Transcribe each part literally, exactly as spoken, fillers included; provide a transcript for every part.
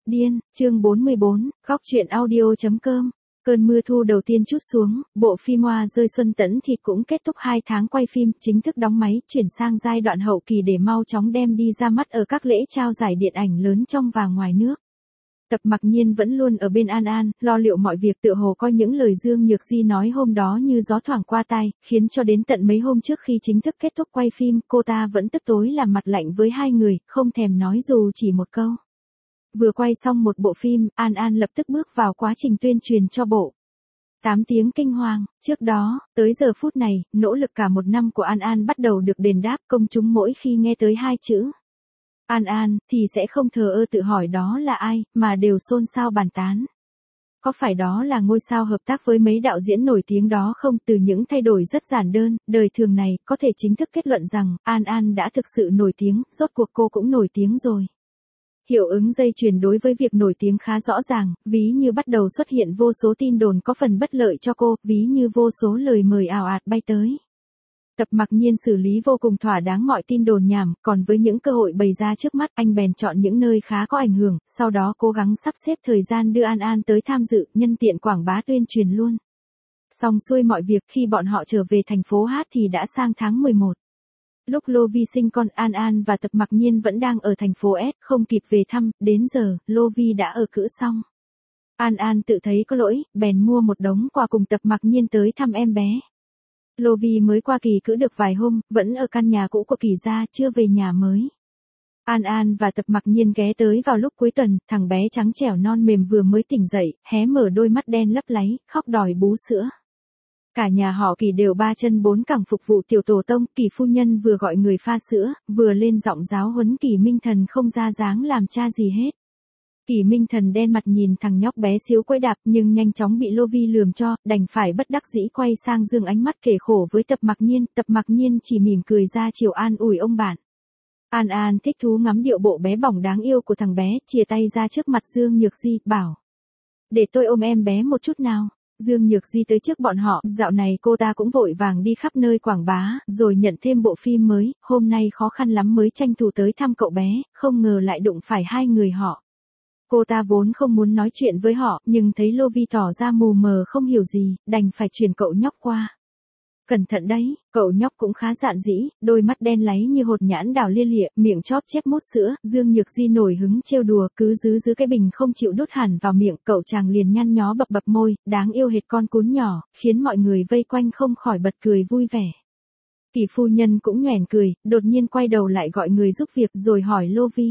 Điên, chương bốn mươi bốn, góc truyện audio.com. Cơn mưa thu đầu tiên trút xuống, bộ phim Hoa rơi xuân tẫn thịt cũng kết thúc hai tháng quay phim, chính thức đóng máy, chuyển sang giai đoạn hậu kỳ để mau chóng đem đi ra mắt ở các lễ trao giải điện ảnh lớn trong và ngoài nước. Tập Mặc Nhiên vẫn luôn ở bên An An, lo liệu mọi việc, tựa hồ coi những lời Dương Nhược Di nói hôm đó như gió thoảng qua tai, khiến cho đến tận mấy hôm trước khi chính thức kết thúc quay phim, cô ta vẫn tức tối làm mặt lạnh với hai người, không thèm nói dù chỉ một câu. Vừa quay xong một bộ phim, An An lập tức bước vào quá trình tuyên truyền cho bộ tám tiếng kinh hoàng. Trước đó, tới giờ phút này, nỗ lực cả một năm của An An bắt đầu được đền đáp. Công chúng mỗi khi nghe tới hai chữ An An, thì sẽ không thờ ơ tự hỏi đó là ai, mà đều xôn xao bàn tán. Có phải đó là ngôi sao hợp tác với mấy đạo diễn nổi tiếng đó không? Từ những thay đổi rất giản đơn, đời thường này, có thể chính thức kết luận rằng, An An đã thực sự nổi tiếng, rốt cuộc cô cũng nổi tiếng rồi. Hiệu ứng dây chuyền đối với việc nổi tiếng khá rõ ràng, ví như bắt đầu xuất hiện vô số tin đồn có phần bất lợi cho cô, ví như vô số lời mời ào ạt bay tới. Tập Mặc Nhiên xử lý vô cùng thỏa đáng mọi tin đồn nhảm, còn với những cơ hội bày ra trước mắt, anh bèn chọn những nơi khá có ảnh hưởng, sau đó cố gắng sắp xếp thời gian đưa An An tới tham dự, nhân tiện quảng bá tuyên truyền luôn. Xong xuôi mọi việc, khi bọn họ trở về thành phố hát thì đã sang tháng mười một. Lúc Lô Vi sinh con, An An và Tập Mặc Nhiên vẫn đang ở thành phố S, không kịp về thăm, đến giờ, Lô Vi đã ở cữ xong. An An tự thấy có lỗi, bèn mua một đống quà cùng Tập Mặc Nhiên tới thăm em bé. Lô Vi mới qua kỳ cữ được vài hôm, vẫn ở căn nhà cũ của Kỳ gia, chưa về nhà mới. An An và Tập Mặc Nhiên ghé tới vào lúc cuối tuần, thằng bé trắng trẻo non mềm vừa mới tỉnh dậy, hé mở đôi mắt đen lấp láy, khóc đòi bú sữa. Cả nhà họ Kỳ đều ba chân bốn cẳng phục vụ tiểu tổ tông, Kỳ phu nhân vừa gọi người pha sữa, vừa lên giọng giáo huấn Kỳ Minh Thần không ra dáng làm cha gì hết. Kỳ Minh Thần đen mặt nhìn thằng nhóc bé xíu quấy đạp, nhưng nhanh chóng bị Lô Vi lườm cho, đành phải bất đắc dĩ quay sang Dương ánh mắt kể khổ với Tập Mặc Nhiên, Tập Mặc Nhiên chỉ mỉm cười ra chiều an ủi ông bạn. An An thích thú ngắm điệu bộ bé bỏng đáng yêu của thằng bé, chìa tay ra trước mặt Dương Nhược Di, bảo: "Để tôi ôm em bé một chút nào." Dương Nhược Di tới trước bọn họ, dạo này cô ta cũng vội vàng đi khắp nơi quảng bá, rồi nhận thêm bộ phim mới, hôm nay khó khăn lắm mới tranh thủ tới thăm cậu bé, không ngờ lại đụng phải hai người họ. Cô ta vốn không muốn nói chuyện với họ, nhưng thấy Lô Vi tỏ ra mù mờ không hiểu gì, đành phải chuyển cậu nhóc qua. Cẩn thận đấy, cậu nhóc cũng khá dạn dĩ, đôi mắt đen láy như hột nhãn đào lia lịa, miệng chóp chép mút sữa, Dương Nhược Di nổi hứng trêu đùa, cứ giữ giữ cái bình không chịu đút hẳn vào miệng, cậu chàng liền nhăn nhó bập bập môi, đáng yêu hệt con cún nhỏ, khiến mọi người vây quanh không khỏi bật cười vui vẻ. Kỳ phu nhân cũng nhoẻn cười, đột nhiên quay đầu lại gọi người giúp việc rồi hỏi Lô Vi: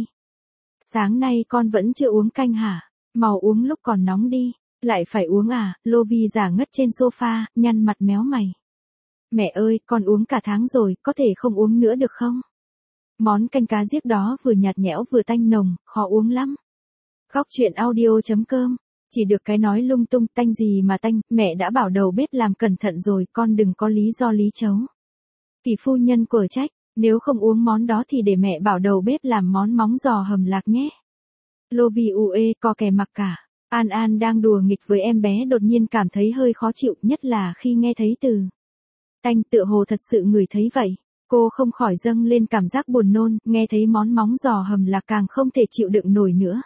"Sáng nay con vẫn chưa uống canh hả? Mau uống lúc còn nóng đi." "Lại phải uống à?" Lô Vi giả ngất trên sofa, nhăn mặt méo mày. "Mẹ ơi, con uống cả tháng rồi, có thể không uống nữa được không? Món canh cá giếc đó vừa nhạt nhẽo vừa tanh nồng, khó uống lắm." Góc truyện audio.com. Chỉ được cái nói lung tung, tanh gì mà tanh, mẹ đã bảo đầu bếp làm cẩn thận rồi, con đừng có lý do lý chấu. Kỳ phu nhân quở trách: "Nếu không uống món đó thì để mẹ bảo đầu bếp làm món móng giò hầm lạc nhé." Lô Vi u ê co kè mặc cả. An An đang đùa nghịch với em bé đột nhiên cảm thấy hơi khó chịu, nhất là khi nghe thấy từ tanh, tựa hồ thật sự ngửi thấy vậy. Cô không khỏi dâng lên cảm giác buồn nôn, nghe thấy món móng giò hầm lạc càng không thể chịu đựng nổi nữa.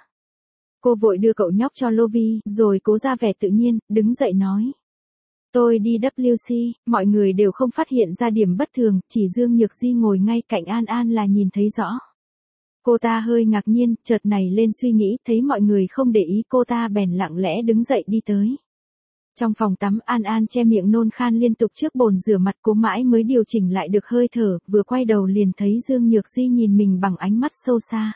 Cô vội đưa cậu nhóc cho Lô Vi, rồi cố ra vẻ tự nhiên, đứng dậy nói: "Tôi đi W C." Mọi người đều không phát hiện ra điểm bất thường, chỉ Dương Nhược Di ngồi ngay cạnh An An là nhìn thấy rõ. Cô ta hơi ngạc nhiên, chợt nảy lên suy nghĩ, thấy mọi người không để ý cô ta bèn lặng lẽ đứng dậy đi tới. Trong phòng tắm, An An che miệng nôn khan liên tục trước bồn rửa mặt, cố mãi mới điều chỉnh lại được hơi thở, vừa quay đầu liền thấy Dương Nhược Di nhìn mình bằng ánh mắt sâu xa.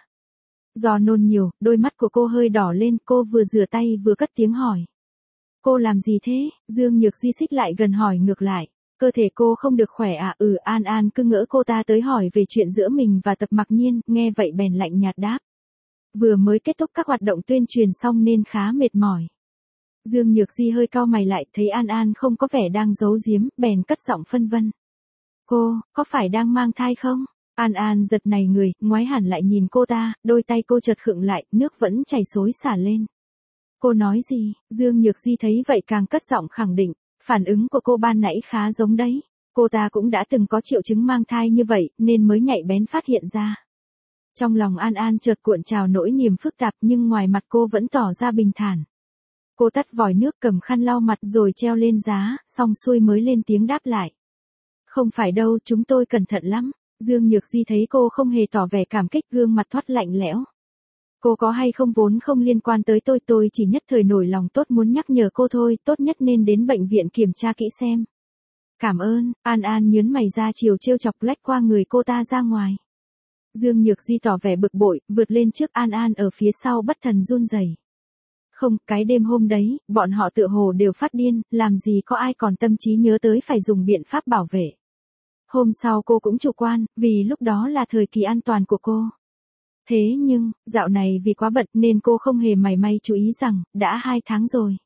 Do nôn nhiều, đôi mắt của cô hơi đỏ lên, cô vừa rửa tay vừa cất tiếng hỏi: "Cô làm gì thế?" Dương Nhược Di xích lại gần hỏi ngược lại: "Cơ thể cô không được khỏe à?" "Ừ." An An cứ ngỡ cô ta tới hỏi về chuyện giữa mình và Tập Mặc Nhiên, nghe vậy bèn lạnh nhạt đáp: "Vừa mới kết thúc các hoạt động tuyên truyền xong nên khá mệt mỏi." Dương Nhược Di hơi cau mày lại, thấy An An không có vẻ đang giấu giếm, bèn cất giọng phân vân: "Cô, có phải đang mang thai không?" An An giật nảy người, ngoái hẳn lại nhìn cô ta, đôi tay cô chợt khựng lại, nước vẫn chảy xối xả lên. "Cô nói gì?" Dương Nhược Di thấy vậy càng cất giọng khẳng định, phản ứng của cô ban nãy khá giống đấy. Cô ta cũng đã từng có triệu chứng mang thai như vậy, nên mới nhạy bén phát hiện ra. Trong lòng An An chợt cuộn trào nỗi niềm phức tạp nhưng ngoài mặt cô vẫn tỏ ra bình thản. Cô tắt vòi nước cầm khăn lau mặt rồi treo lên giá, xong xuôi mới lên tiếng đáp lại. Không phải đâu, chúng tôi cẩn thận lắm. Dương Nhược Di thấy cô không hề tỏ vẻ cảm kích, gương mặt thoát lạnh lẽo. Cô có hay không vốn không liên quan tới tôi, tôi chỉ nhất thời nổi lòng tốt muốn nhắc nhở cô thôi, tốt nhất nên đến bệnh viện kiểm tra kỹ xem. Cảm ơn, An An nhớn mày ra chiều trêu chọc lách qua người cô ta ra ngoài. Dương Nhược Di tỏ vẻ bực bội, vượt lên trước An An ở phía sau bất thần run rẩy. Không, cái đêm hôm đấy, bọn họ tựa hồ đều phát điên, làm gì có ai còn tâm trí nhớ tới phải dùng biện pháp bảo vệ. Hôm sau cô cũng chủ quan, vì lúc đó là thời kỳ an toàn của cô. Thế nhưng, dạo này vì quá bận nên cô không hề mảy may chú ý rằng, đã hai tháng rồi.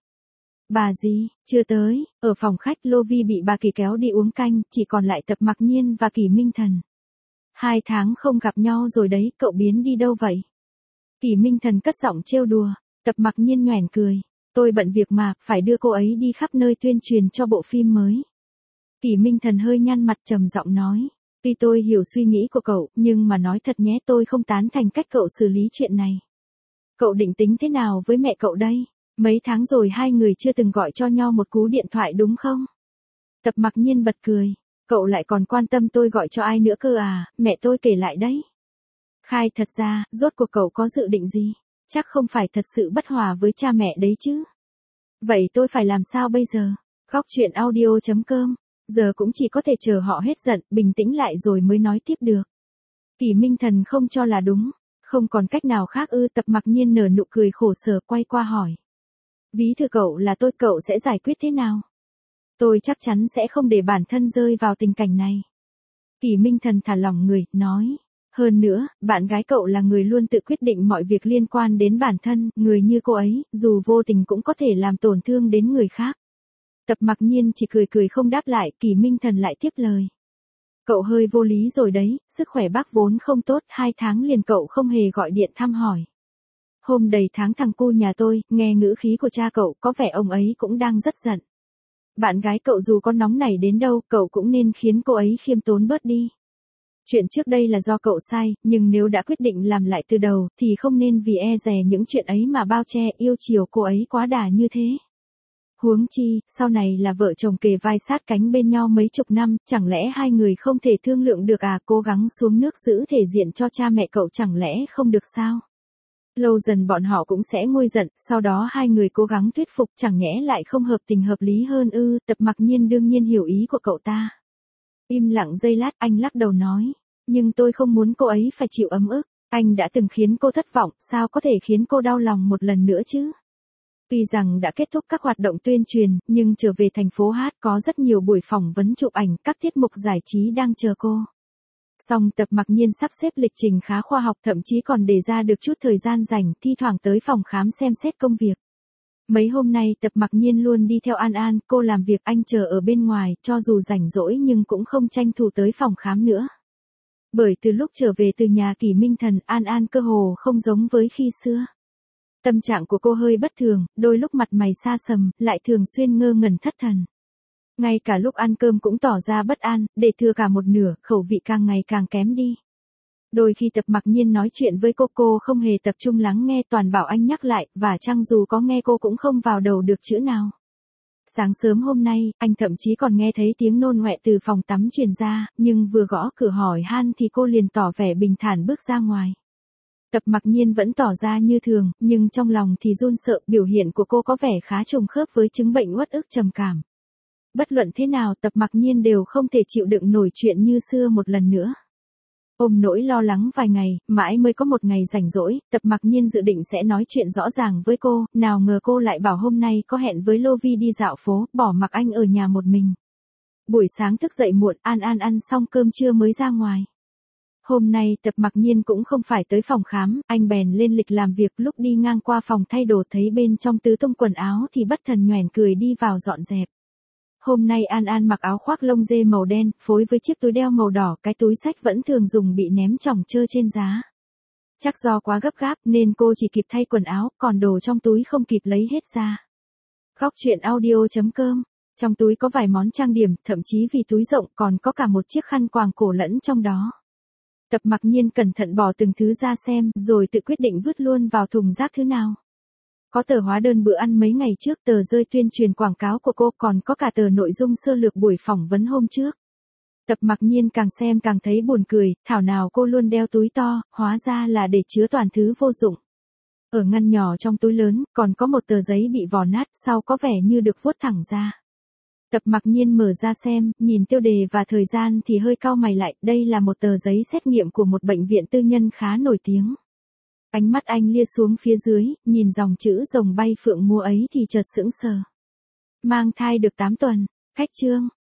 Bà gì, chưa tới, ở phòng khách Lô Vi bị bà Kỳ kéo đi uống canh, chỉ còn lại Tập Mặc Nhiên và Kỳ Minh Thần. Hai tháng không gặp nhau rồi đấy, cậu biến đi đâu vậy? Kỳ Minh Thần cất giọng trêu đùa, Tập Mặc Nhiên nhoẻn cười. Tôi bận việc mà, phải đưa cô ấy đi khắp nơi tuyên truyền cho bộ phim mới. Kỳ Minh Thần hơi nhăn mặt trầm giọng nói. Tuy tôi hiểu suy nghĩ của cậu, nhưng mà nói thật nhé, tôi không tán thành cách cậu xử lý chuyện này. Cậu định tính thế nào với mẹ cậu đây? Mấy tháng rồi hai người chưa từng gọi cho nhau một cú điện thoại đúng không? Tập Mặc Nhiên bật cười. Cậu lại còn quan tâm tôi gọi cho ai nữa cơ à, mẹ tôi kể lại đấy. Khai thật ra, rốt cuộc cậu có dự định gì? Chắc không phải thật sự bất hòa với cha mẹ đấy chứ. Vậy tôi phải làm sao bây giờ? Góc truyện audio chấm com. Giờ cũng chỉ có thể chờ họ hết giận, bình tĩnh lại rồi mới nói tiếp được. Kỳ Minh Thần không cho là đúng. Không còn cách nào khác ư? Tập Mặc Nhiên nở nụ cười khổ sở quay qua hỏi. Ví thử cậu là tôi, cậu sẽ giải quyết thế nào? Tôi chắc chắn sẽ không để bản thân rơi vào tình cảnh này. Kỳ Minh Thần thả lỏng người, nói. Hơn nữa, bạn gái cậu là người luôn tự quyết định mọi việc liên quan đến bản thân, người như cô ấy, dù vô tình cũng có thể làm tổn thương đến người khác. Tập Mặc Nhiên chỉ cười cười không đáp lại, Kỳ Minh Thần lại tiếp lời. Cậu hơi vô lý rồi đấy, sức khỏe bác vốn không tốt, hai tháng liền cậu không hề gọi điện thăm hỏi. Hôm đầy tháng thằng cu nhà tôi, nghe ngữ khí của cha cậu, có vẻ ông ấy cũng đang rất giận. Bạn gái cậu dù có nóng nảy đến đâu, cậu cũng nên khiến cô ấy khiêm tốn bớt đi. Chuyện trước đây là do cậu sai, nhưng nếu đã quyết định làm lại từ đầu, thì không nên vì e dè những chuyện ấy mà bao che yêu chiều cô ấy quá đà như thế. Huống chi, sau này là vợ chồng kề vai sát cánh bên nhau mấy chục năm, chẳng lẽ hai người không thể thương lượng được à? Cố gắng xuống nước giữ thể diện cho cha mẹ cậu chẳng lẽ không được sao? Lâu dần bọn họ cũng sẽ nguôi giận, sau đó hai người cố gắng thuyết phục, chẳng nhẽ lại không hợp tình hợp lý hơn ư? Tập Mặc Nhiên đương nhiên hiểu ý của cậu ta. Im lặng giây lát, anh lắc đầu nói. Nhưng tôi không muốn cô ấy phải chịu ấm ức. Anh đã từng khiến cô thất vọng, sao có thể khiến cô đau lòng một lần nữa chứ? Tuy rằng đã kết thúc các hoạt động tuyên truyền, nhưng trở về thành phố hát có rất nhiều buổi phỏng vấn chụp ảnh, các tiết mục giải trí đang chờ cô. Song Tập Mặc Nhiên sắp xếp lịch trình khá khoa học, thậm chí còn đề ra được chút thời gian rảnh, thi thoảng tới phòng khám xem xét công việc. Mấy hôm nay Tập Mặc Nhiên luôn đi theo An An, cô làm việc anh chờ ở bên ngoài, cho dù rảnh rỗi nhưng cũng không tranh thủ tới phòng khám nữa. Bởi từ lúc trở về từ nhà Kỳ Minh Thần, An An cơ hồ không giống với khi xưa. Tâm trạng của cô hơi bất thường, đôi lúc mặt mày xa sầm, lại thường xuyên ngơ ngẩn thất thần. Ngay cả lúc ăn cơm cũng tỏ ra bất an, để thừa cả một nửa, khẩu vị càng ngày càng kém đi. Đôi khi Tập Mặc Nhiên nói chuyện với cô, cô không hề tập trung lắng nghe, toàn bảo anh nhắc lại, và chăng dù có nghe cô cũng không vào đầu được chữ nào. Sáng sớm hôm nay, anh thậm chí còn nghe thấy tiếng nôn ọe từ phòng tắm truyền ra, nhưng vừa gõ cửa hỏi han thì cô liền tỏ vẻ bình thản bước ra ngoài. Tập Mặc Nhiên vẫn tỏ ra như thường, nhưng trong lòng thì run sợ, biểu hiện của cô có vẻ khá trùng khớp với chứng bệnh uất ức trầm cảm. Bất luận thế nào, Tập Mặc Nhiên đều không thể chịu đựng nổi chuyện như xưa một lần nữa. Ôm nỗi lo lắng vài ngày, mãi mới có một ngày rảnh rỗi, Tập Mặc Nhiên dự định sẽ nói chuyện rõ ràng với cô, nào ngờ cô lại bảo hôm nay có hẹn với Lô Vi đi dạo phố, bỏ mặc anh ở nhà một mình. Buổi sáng thức dậy muộn, An An ăn xong cơm trưa mới ra ngoài. Hôm nay Tập Mặc Nhiên cũng không phải tới phòng khám, anh bèn lên lịch làm việc, lúc đi ngang qua phòng thay đồ thấy bên trong tứ tung quần áo thì bất thần nhoẻn cười đi vào dọn dẹp. Hôm nay An An mặc áo khoác lông dê màu đen, phối với chiếc túi đeo màu đỏ, cái túi xách vẫn thường dùng bị ném chỏng chơ trên giá. Chắc do quá gấp gáp nên cô chỉ kịp thay quần áo, còn đồ trong túi không kịp lấy hết ra. Góc truyện audio chấm com. Trong túi có vài món trang điểm, thậm chí vì túi rộng còn có cả một chiếc khăn quàng cổ lẫn trong đó. Tập Mặc Nhiên cẩn thận bỏ từng thứ ra xem, rồi tự quyết định vứt luôn vào thùng rác thứ nào. Có tờ hóa đơn bữa ăn mấy ngày trước, tờ rơi tuyên truyền quảng cáo của cô, còn có cả tờ nội dung sơ lược buổi phỏng vấn hôm trước. Tập Mặc Nhiên càng xem càng thấy buồn cười, thảo nào cô luôn đeo túi to, hóa ra là để chứa toàn thứ vô dụng. Ở ngăn nhỏ trong túi lớn, còn có một tờ giấy bị vò nát, sau có vẻ như được vuốt thẳng ra. Tập Mặc Nhiên mở ra xem, nhìn tiêu đề và thời gian thì hơi cau mày lại, đây là một tờ giấy xét nghiệm của một bệnh viện tư nhân khá nổi tiếng. Ánh mắt anh lia xuống phía dưới, nhìn dòng chữ rồng bay phượng múa ấy thì chợt sững sờ. Mang thai được tám tuần, cách chương.